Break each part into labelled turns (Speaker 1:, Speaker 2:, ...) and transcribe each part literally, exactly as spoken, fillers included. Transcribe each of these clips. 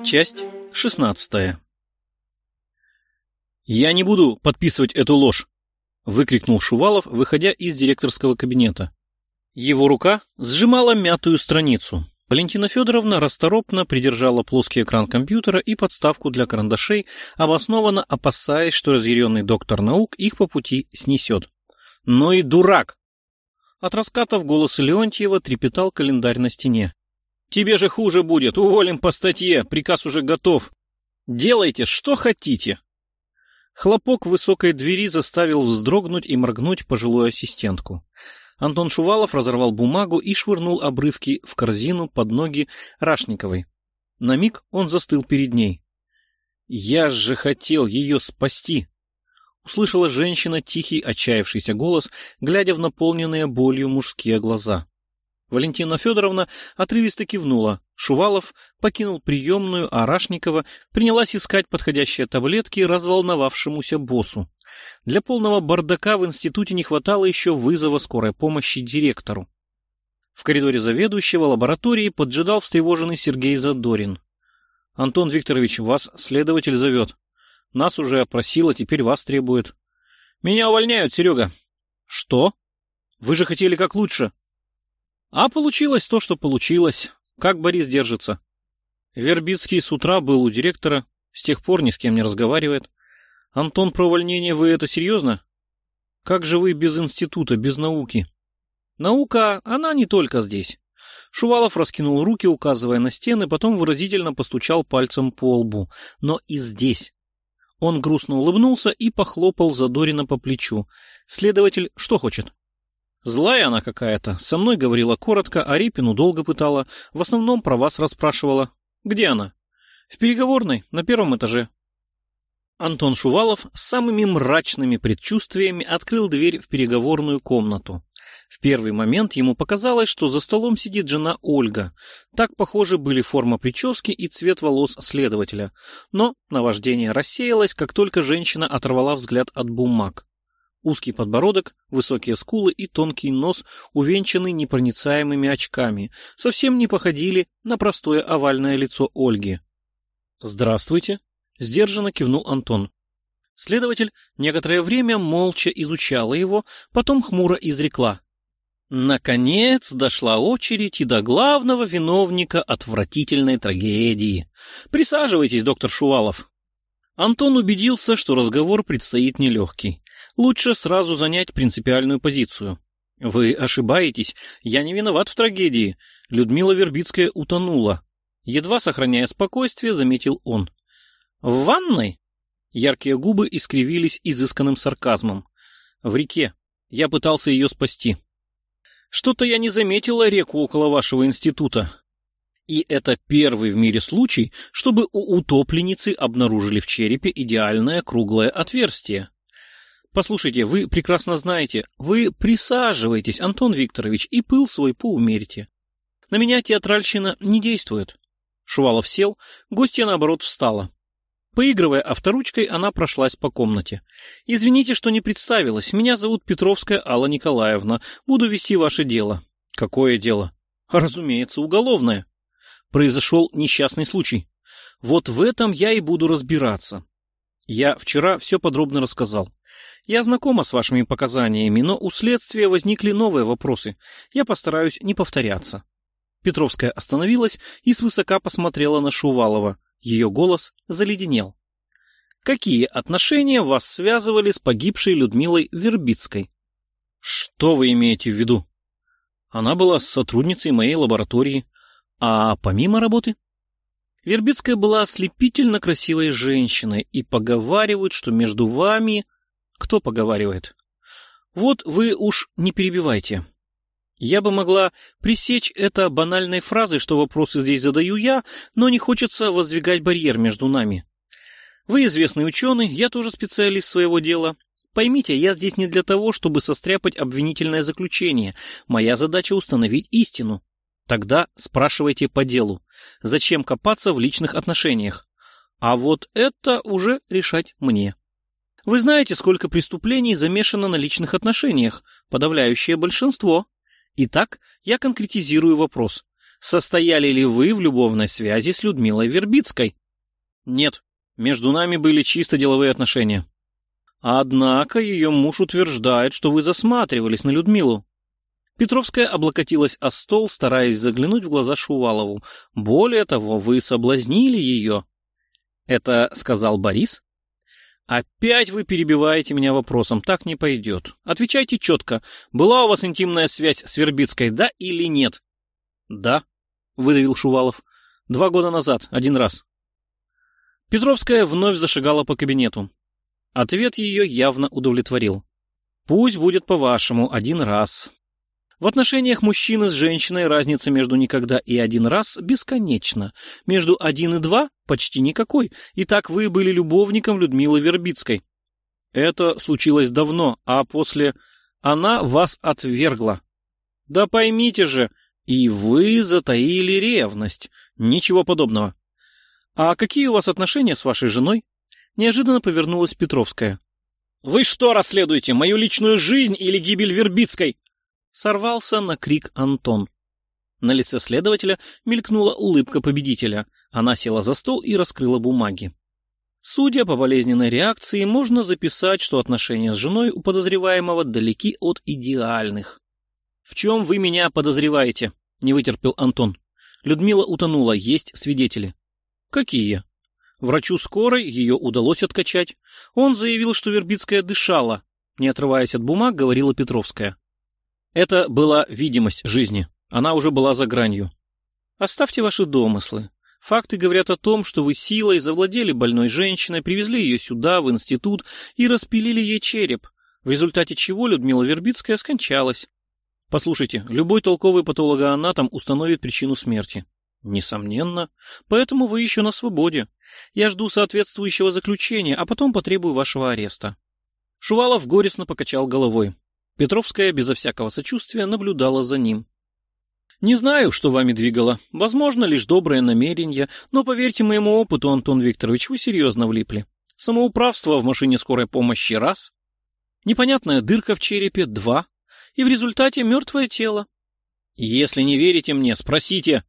Speaker 1: Часть шестнадцатая. «Я не буду подписывать эту ложь!» — выкрикнул Шувалов, выходя из директорского кабинета. Его рука сжимала мятую страницу. Валентина Федоровна расторопно придержала плоский экран компьютера и подставку для карандашей, обоснованно опасаясь, что разъяренный доктор наук их по пути снесет. «Ну и дурак!» От раскатов голоса Леонтьева трепетал календарь на стене. «Тебе же хуже будет, уволим по статье, приказ уже готов. Делайте, что хотите!» Хлопок высокой двери заставил вздрогнуть и моргнуть пожилую ассистентку. Антон Шувалов разорвал бумагу и швырнул обрывки в корзину под ноги Рашниковой. На миг он застыл перед ней. «Я же хотел ее спасти!» Услышала женщина тихий, отчаявшийся голос, глядя в наполненные болью мужские глаза. Валентина Федоровна отрывисто кивнула. Шувалов покинул приемную, а Рашникова принялась искать подходящие таблетки разволновавшемуся боссу. Для полного бардака в институте не хватало еще вызова скорой помощи директору. В коридоре заведующего лаборатории поджидал встревоженный Сергей Задорин. «Антон Викторович, вас следователь зовет. Нас уже опросил, а теперь вас требует». «Меня увольняют, Серега». «Что? Вы же хотели как лучше». А получилось то, что получилось. Как Борис держится? Вербицкий с утра был у директора, с тех пор ни с кем не разговаривает. Антон, про увольнение вы это серьезно? Как же вы без института, без науки? Наука, она не только здесь. Шувалов раскинул руки, указывая на стены, потом выразительно постучал пальцем по лбу. Но и здесь. Он грустно улыбнулся и похлопал Задорина по плечу. Следователь что хочет? Злая она какая-то. Со мной говорила коротко, а Репину долго пытала. В основном про вас расспрашивала. Где она? В переговорной, на первом этаже. Антон Шувалов с самыми мрачными предчувствиями открыл дверь в переговорную комнату. В первый момент ему показалось, что за столом сидит жена Ольга. Так похожи были форма прически и цвет волос следователя. Но наваждение рассеялось, как только женщина оторвала взгляд от бумаг. Узкий подбородок, высокие скулы и тонкий нос, увенчанный непроницаемыми очками, совсем не походили на простое овальное лицо Ольги. «Здравствуйте», — сдержанно кивнул Антон. Следователь некоторое время молча изучала его, потом хмуро изрекла. «Наконец дошла очередь и до главного виновника отвратительной трагедии. Присаживайтесь, доктор Шувалов». Антон убедился, что разговор предстоит нелегкий. Лучше сразу занять принципиальную позицию. Вы ошибаетесь, я не виноват в трагедии. Людмила Вербицкая утонула. Едва сохраняя спокойствие, заметил он. В ванной? Яркие губы искривились изысканным сарказмом. В реке. Я пытался ее спасти. Что-то я не заметила реку около вашего института. И это первый в мире случай, чтобы у утопленницы обнаружили в черепе идеальное круглое отверстие. Послушайте, вы прекрасно знаете, вы присаживайтесь, Антон Викторович, и пыл свой поумерьте. На меня театральщина не действует. Шувалов сел, гостья, наоборот, встала. Поигрывая авторучкой, она прошлась по комнате. «Извините, что не представилась. Меня зовут Петровская Алла Николаевна. Буду вести ваше дело». «Какое дело?» «Разумеется, уголовное. Произошел несчастный случай. Вот в этом я и буду разбираться. Я вчера все подробно рассказал. Я знакома с вашими показаниями, но у следствия возникли новые вопросы. Я постараюсь не повторяться». Петровская остановилась и свысока посмотрела на Шувалова. Ее голос заледенел. «Какие отношения вас связывали с погибшей Людмилой Вербицкой?» «Что вы имеете в виду?» «Она была сотрудницей моей лаборатории. А помимо работы?» «Вербицкая была ослепительно красивой женщиной, и поговаривают, что между вами...» «Кто поговаривает?» «Вот вы уж не перебивайте. Я бы могла пресечь это банальной фразой, что вопросы здесь задаю я, но не хочется воздвигать барьер между нами. Вы известный ученый, я тоже специалист своего дела. Поймите, я здесь не для того, чтобы состряпать обвинительное заключение. Моя задача установить истину. Тогда спрашивайте по делу. Зачем копаться в личных отношениях? А вот это уже решать мне. Вы знаете, сколько преступлений замешано на личных отношениях? Подавляющее большинство. Итак, я конкретизирую вопрос. Состояли ли вы в любовной связи с Людмилой Вербицкой? Нет, между нами были чисто деловые отношения. Однако ее муж утверждает, что вы засматривались на Людмилу. Петровская облокотилась о стол, стараясь заглянуть в глаза Шувалову. Более того, вы соблазнили ее. Это сказал Борис? Опять вы перебиваете меня вопросом, так не пойдет. Отвечайте четко, была у вас интимная связь с Вербицкой, да или нет? Да, выдавил Шувалов. Два года назад, один раз. Петровская вновь зашагала по кабинету. Ответ ее явно удовлетворил. Пусть будет по-вашему, один раз. В отношениях мужчины с женщиной разница между никогда и один раз бесконечна. Между один и два почти никакой. Итак, вы были любовником Людмилы Вербицкой. Это случилось давно, а после она вас отвергла. Да поймите же, и вы затаили ревность. Ничего подобного. А какие у вас отношения с вашей женой? Неожиданно повернулась Петровская. Вы что расследуете, мою личную жизнь или гибель Вербицкой? Сорвался на крик Антон. На лице следователя мелькнула улыбка победителя. Она села за стол и раскрыла бумаги. Судя по болезненной реакции, можно записать, что отношения с женой у подозреваемого далеки от идеальных. «В чем вы меня подозреваете?» — не вытерпел Антон. Людмила утонула, есть свидетели. «Какие?» Врачу скорой ее удалось откачать. Он заявил, что Вербицкая дышала. Не отрываясь от бумаг, говорила Петровская. Это была видимость жизни. Она уже была за гранью. Оставьте ваши домыслы. Факты говорят о том, что вы силой завладели больной женщиной, привезли ее сюда, в институт, и распилили ей череп, в результате чего Людмила Вербицкая скончалась. Послушайте, любой толковый патологоанатом установит причину смерти. Несомненно. Поэтому вы еще на свободе. Я жду соответствующего заключения, а потом потребую вашего ареста. Шувалов горестно покачал головой. Петровская безо всякого сочувствия наблюдала за ним. Не знаю, что вами двигало. Возможно, лишь доброе намерение, но поверьте моему опыту, Антон Викторович, вы серьезно влипли. Самоуправство в машине скорой помощи — раз. Непонятная дырка в черепе — два. И в результате мертвое тело. Если не верите мне, спросите.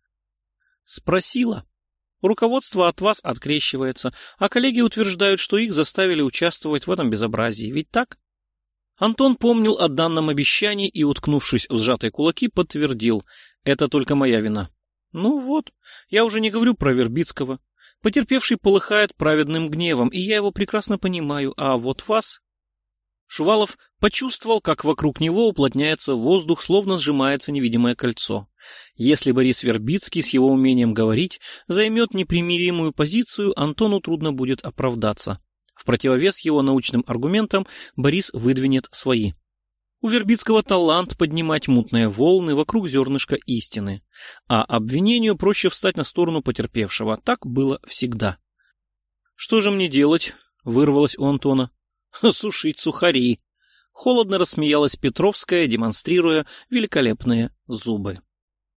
Speaker 1: Спросила. Руководство от вас открещивается, а коллеги утверждают, что их заставили участвовать в этом безобразии. Ведь так? Антон помнил о данном обещании и, уткнувшись в сжатые кулаки, подтвердил. Это только моя вина. Ну вот, я уже не говорю про Вербицкого. Потерпевший полыхает праведным гневом, и я его прекрасно понимаю, а вот вас... Шувалов почувствовал, как вокруг него уплотняется воздух, словно сжимается невидимое кольцо. Если Борис Вербицкий с его умением говорить займет непримиримую позицию, Антону трудно будет оправдаться. В противовес его научным аргументам Борис выдвинет свои. У Вербицкого талант поднимать мутные волны вокруг зернышка истины, а обвинению проще встать на сторону потерпевшего. Так было всегда. «Что же мне делать?» — вырвалось у Антона. «Сушить сухари!» — холодно рассмеялась Петровская, демонстрируя великолепные зубы.